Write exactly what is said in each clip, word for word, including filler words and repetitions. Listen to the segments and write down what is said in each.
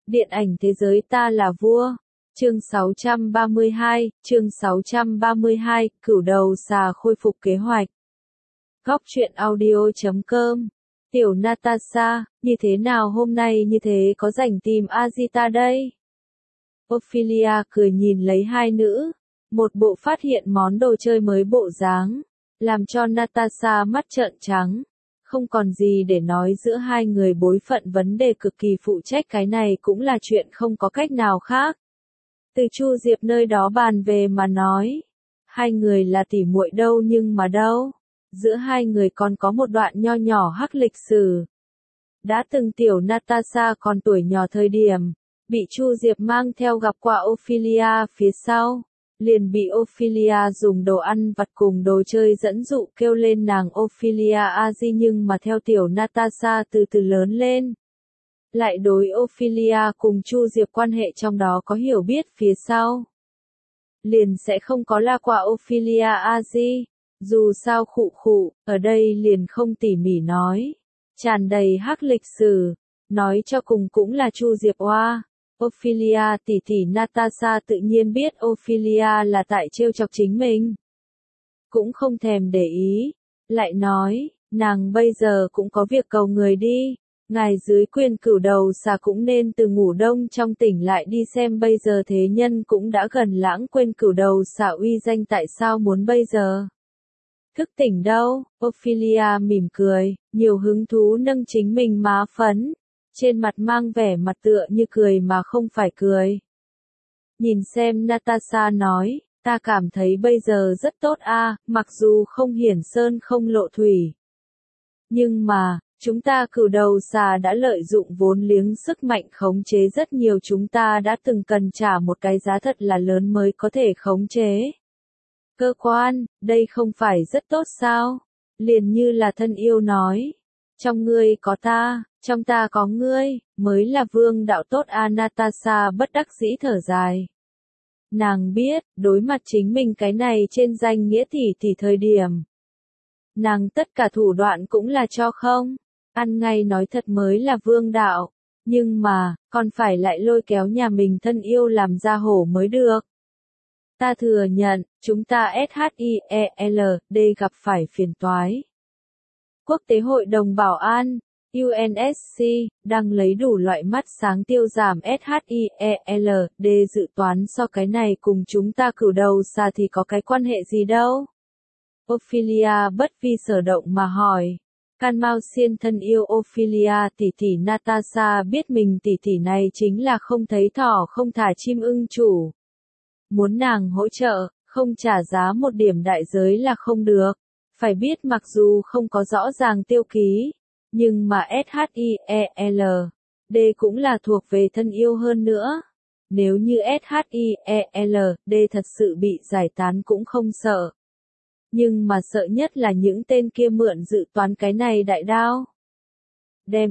Điện ảnh thế giới ta là vua. Chương sáu trăm ba mươi hai, chương sáu trăm ba mươi hai, cửu đầu xà khôi phục kế hoạch. Góc truyện audio chấm com. Tiểu Natasha, như thế nào hôm nay như thế có rảnh tìm Azita đây? Ophelia cười nhìn lấy hai nữ, một bộ phát hiện món đồ chơi mới bộ dáng, làm cho Natasha mắt trợn trắng. Không còn gì để nói, giữa hai người bối phận vấn đề cực kỳ phụ trách, cái này cũng là chuyện không có cách nào khác. Từ Chu Diệp nơi đó bàn về mà nói, hai người là tỉ muội đâu nhưng mà đâu, giữa hai người còn có một đoạn nho nhỏ hắc lịch sử. Đã từng tiểu Natasha còn tuổi nhỏ thời điểm, bị Chu Diệp mang theo gặp qua Ophelia phía sau, liền bị Ophelia dùng đồ ăn vặt cùng đồ chơi dẫn dụ kêu lên nàng Ophelia Azi, nhưng mà theo tiểu Natasha từ từ lớn lên, lại đối Ophelia cùng Chu Diệp quan hệ trong đó có hiểu biết phía sau, liền sẽ không có la qua Ophelia Azi. Dù sao khụ khụ, ở đây liền không tỉ mỉ nói, tràn đầy hắc lịch sử, nói cho cùng cũng là Chu Diệp oa. Ophelia tỷ tỷ Natasha tự nhiên biết Ophelia là tại trêu chọc chính mình, cũng không thèm để ý, lại nói, nàng bây giờ cũng có việc cầu người đi, ngài dưới quyền cửu đầu xà cũng nên từ ngủ đông trong tỉnh lại đi xem, bây giờ thế nhân cũng đã gần lãng quên cửu đầu xà uy danh, tại sao muốn bây giờ thức tỉnh đâu? Ophelia mỉm cười, nhiều hứng thú nâng chính mình má phấn, trên mặt mang vẻ mặt tựa như cười mà không phải cười. Nhìn xem Natasha nói, ta cảm thấy bây giờ rất tốt a, mặc dù không hiển sơn không lộ thủy. Nhưng mà, chúng ta cửu đầu xà đã lợi dụng vốn liếng sức mạnh khống chế rất nhiều, chúng ta đã từng cần trả một cái giá thật là lớn mới có thể khống chế. Cơ quan, đây không phải rất tốt sao? Liền như là thân yêu nói, trong ngươi có ta, trong ta có ngươi, mới là vương đạo tốt a. Natasha bất đắc dĩ thở dài. Nàng biết, đối mặt chính mình cái này trên danh nghĩa tỷ tỷ thời điểm, nàng tất cả thủ đoạn cũng là cho không, ăn ngay nói thật mới là vương đạo, nhưng mà, còn phải lại lôi kéo nhà mình thân yêu làm ra hổ mới được. Ta thừa nhận, chúng ta SHIELD gặp phải phiền toái. Quốc tế Hội đồng Bảo an, U N S C, đang lấy đủ loại mắt sáng tiêu giảm SHIELD dự toán, so cái này cùng chúng ta cửu đầu xà thì có cái quan hệ gì đâu? Ophelia bất vi sở động mà hỏi. Can Mao Xiên thân yêu Ophelia tỷ tỷ Natasha biết mình tỷ tỷ này chính là không thấy thỏ không thả chim ưng chủ. Muốn nàng hỗ trợ, không trả giá một điểm đại giới là không được. Phải biết mặc dù không có rõ ràng tiêu ký, nhưng mà SHIELD cũng là thuộc về thân yêu hơn nữa. Nếu như SHIELD thật sự bị giải tán cũng không sợ. Nhưng mà sợ nhất là những tên kia mượn dự toán cái này đại đao. Đem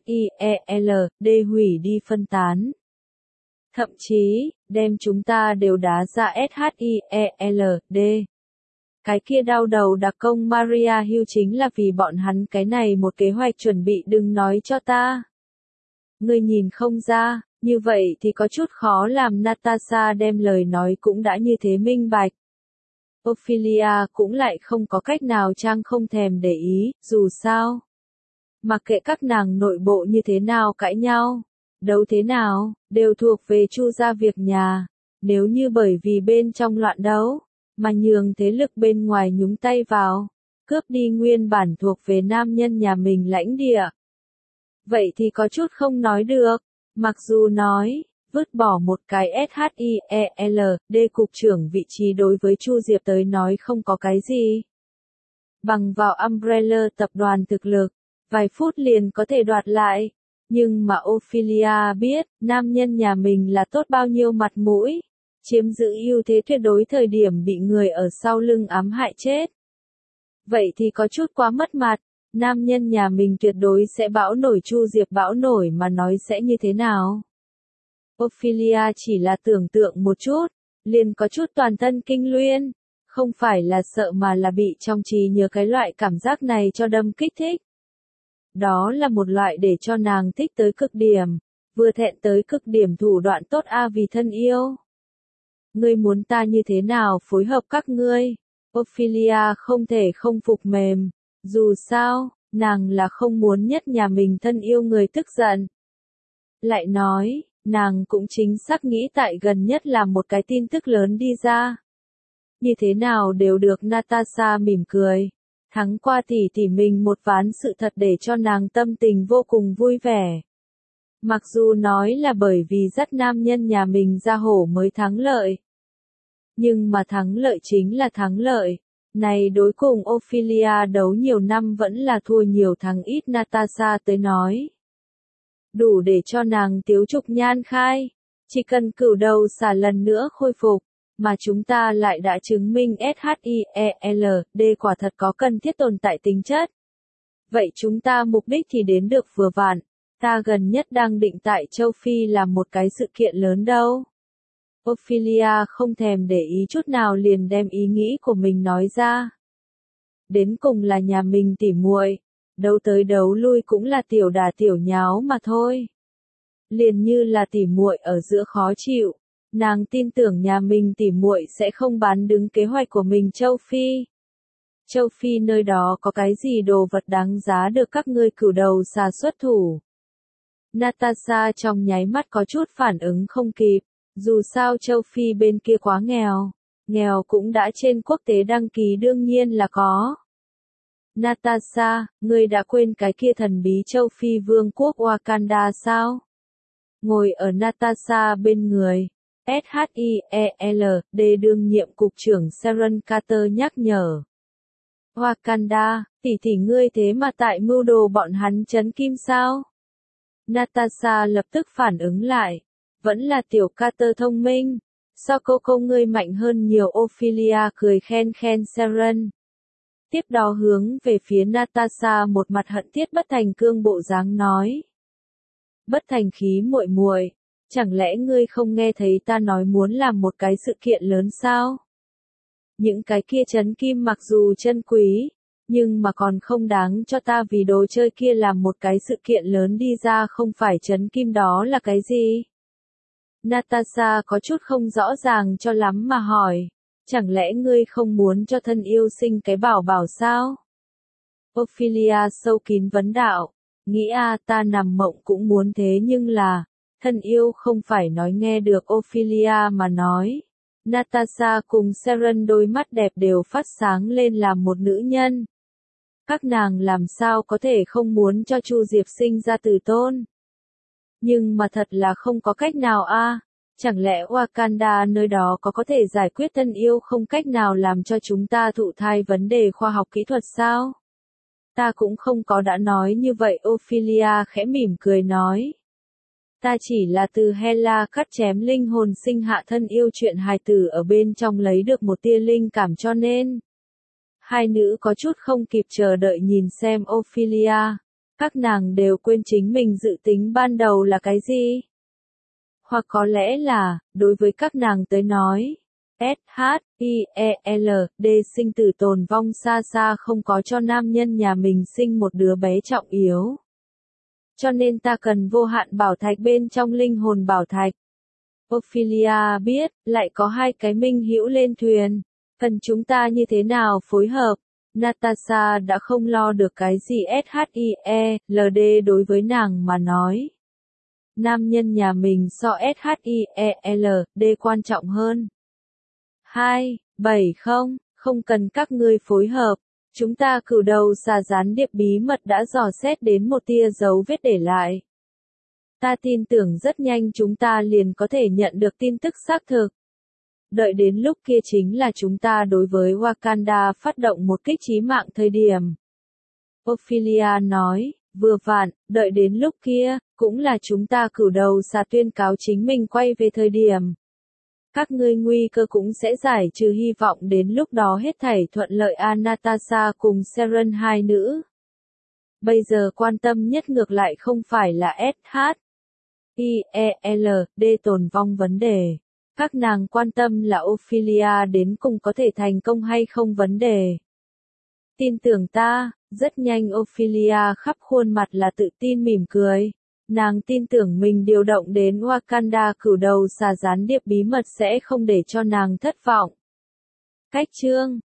SHIELD hủy đi phân tán. Thậm chí, đem chúng ta đều đá ra SHIELD. Cái kia đau đầu đặc công Maria Hill chính là vì bọn hắn cái này một kế hoạch chuẩn bị, đừng nói cho ta. Ngươi nhìn không ra, như vậy thì có chút khó làm. Natasha đem lời nói cũng đã như thế minh bạch. Ophelia cũng lại không có cách nào trang không thèm để ý, dù sao. Mặc kệ các nàng nội bộ như thế nào cãi nhau, đấu thế nào, đều thuộc về Chu gia việc nhà. Nếu như bởi vì bên trong loạn đấu, mà nhường thế lực bên ngoài nhúng tay vào, cướp đi nguyên bản thuộc về nam nhân nhà mình lãnh địa, vậy thì có chút không nói được. Mặc dù nói, vứt bỏ một cái SHIELD cục trưởng vị trí đối với Chu Diệp tới nói không có cái gì. Bằng vào Umbrella tập đoàn thực lực, vài phút liền có thể đoạt lại. Nhưng mà Ophelia biết, nam nhân nhà mình là tốt bao nhiêu mặt mũi, chiếm giữ ưu thế tuyệt đối thời điểm bị người ở sau lưng ám hại chết. Vậy thì có chút quá mất mặt, nam nhân nhà mình tuyệt đối sẽ bão nổi. Chu Diệp bão nổi mà nói sẽ như thế nào? Ophelia chỉ là tưởng tượng một chút, liền có chút toàn thân kinh luyên, không phải là sợ mà là bị trong trí nhớ cái loại cảm giác này cho đâm kích thích. Đó là một loại để cho nàng thích tới cực điểm, vừa thẹn tới cực điểm thủ đoạn tốt a vì thân yêu. Ngươi muốn ta như thế nào phối hợp các ngươi? Ophelia không thể không phục mềm. Dù sao, nàng là không muốn nhất nhà mình thân yêu người tức giận. Lại nói, nàng cũng chính xác nghĩ tại gần nhất là một cái tin tức lớn đi ra. Như thế nào đều được Natasha mỉm cười. Thắng qua tỷ tỷ mình một ván sự thật để cho nàng tâm tình vô cùng vui vẻ. Mặc dù nói là bởi vì dắt nam nhân nhà mình ra hổ mới thắng lợi. Nhưng mà thắng lợi chính là thắng lợi. Này đối cùng Ophelia đấu nhiều năm vẫn là thua nhiều thắng ít Natasha tới nói. Đủ để cho nàng tiếu trục nhan khai. Chỉ cần cửu đầu xà lần nữa khôi phục. Mà chúng ta lại đã chứng minh SHIELD quả thật có cần thiết tồn tại tính chất. Vậy chúng ta mục đích thì đến được vừa vặn. Ta gần nhất đang định tại châu Phi làm một cái sự kiện lớn đâu. Ophelia không thèm để ý chút nào liền đem ý nghĩ của mình nói ra. Đến cùng là nhà mình tỉ muội, đấu tới đấu lui cũng là tiểu đà tiểu nháo mà thôi. Liền như là tỉ muội ở giữa khó chịu, nàng tin tưởng nhà mình tỉ muội sẽ không bán đứng kế hoạch của mình châu Phi. Châu Phi nơi đó có cái gì đồ vật đáng giá được các ngươi cửu đầu xà xuất thủ. Natasha trong nháy mắt có chút phản ứng không kịp. Dù sao châu Phi bên kia quá nghèo, nghèo cũng đã trên quốc tế đăng ký đương nhiên là có. Natasha, ngươi đã quên cái kia thần bí châu Phi vương quốc Wakanda sao? Ngồi ở Natasha bên người, SHIELD đương nhiệm cục trưởng Sharon Carter nhắc nhở. Wakanda, tỷ tỷ ngươi thế mà tại mưu đồ bọn hắn chấn kim sao? Natasha lập tức phản ứng lại. Vẫn là tiểu Carter thông minh. Sao cô cô ngươi mạnh hơn nhiều? Ophelia cười khen khen Sharon. Tiếp đó hướng về phía Natasha một mặt hận thiết bất thành cương bộ dáng nói. Bất thành khí muội muội, chẳng lẽ ngươi không nghe thấy ta nói muốn làm một cái sự kiện lớn sao? Những cái kia chấn kim mặc dù chân quý, nhưng mà còn không đáng cho ta vì đồ chơi kia làm một cái sự kiện lớn đi ra không phải chấn kim đó là cái gì? Natasha có chút không rõ ràng cho lắm mà hỏi, chẳng lẽ ngươi không muốn cho thân yêu sinh cái bảo bảo sao? Ophelia sâu kín vấn đạo, nghĩ a ta nằm mộng cũng muốn thế nhưng là, thân yêu không phải nói nghe được Ophelia mà nói. Natasha cùng Sharon đôi mắt đẹp đều phát sáng lên làm một nữ nhân. Các nàng làm sao có thể không muốn cho Chu Diệp sinh ra tử tôn? Nhưng mà thật là không có cách nào a. À. Chẳng lẽ Wakanda nơi đó có có thể giải quyết thân yêu không cách nào làm cho chúng ta thụ thai vấn đề khoa học kỹ thuật sao? Ta cũng không có đã nói như vậy. Ophelia khẽ mỉm cười nói. Ta chỉ là từ Hela cắt chém linh hồn sinh hạ thân yêu chuyện hài tử ở bên trong lấy được một tia linh cảm cho nên. Hai nữ có chút không kịp chờ đợi nhìn xem Ophelia. Các nàng đều quên chính mình dự tính ban đầu là cái gì. Hoặc có lẽ là, đối với các nàng tới nói, SHIELD sinh tử tồn vong xa xa không có cho nam nhân nhà mình sinh một đứa bé trọng yếu. Cho nên ta cần vô hạn bảo thạch bên trong linh hồn bảo thạch. Ophelia biết, lại có hai cái minh hữu lên thuyền. Cần chúng ta như thế nào phối hợp? Natasha đã không lo được cái gì SHIELD đối với nàng mà nói. Nam nhân nhà mình so SHIELD quan trọng hơn. hai, bảy không, không cần các ngươi phối hợp. Chúng ta cử đầu xà gián điệp bí mật đã dò xét đến một tia dấu vết để lại. Ta tin tưởng rất nhanh chúng ta liền có thể nhận được tin tức xác thực. Đợi đến lúc kia chính là chúng ta đối với Wakanda phát động một kích chí mạng thời điểm. Ophelia nói, vừa vặn, đợi đến lúc kia, cũng là chúng ta cử đầu xà tuyên cáo chính mình quay về thời điểm. Các ngươi nguy cơ cũng sẽ giải trừ hy vọng đến lúc đó hết thảy thuận lợi. A Natasha cùng Sharon hai nữ. Bây giờ quan tâm nhất ngược lại không phải là SHIELD tồn vong vấn đề. Các nàng quan tâm là Ophelia đến cùng có thể thành công hay không vấn đề. Tin tưởng ta, rất nhanh Ophelia khắp khuôn mặt là tự tin mỉm cười. Nàng tin tưởng mình điều động đến Wakanda cửu đầu xà gián điệp bí mật sẽ không để cho nàng thất vọng. Cách chương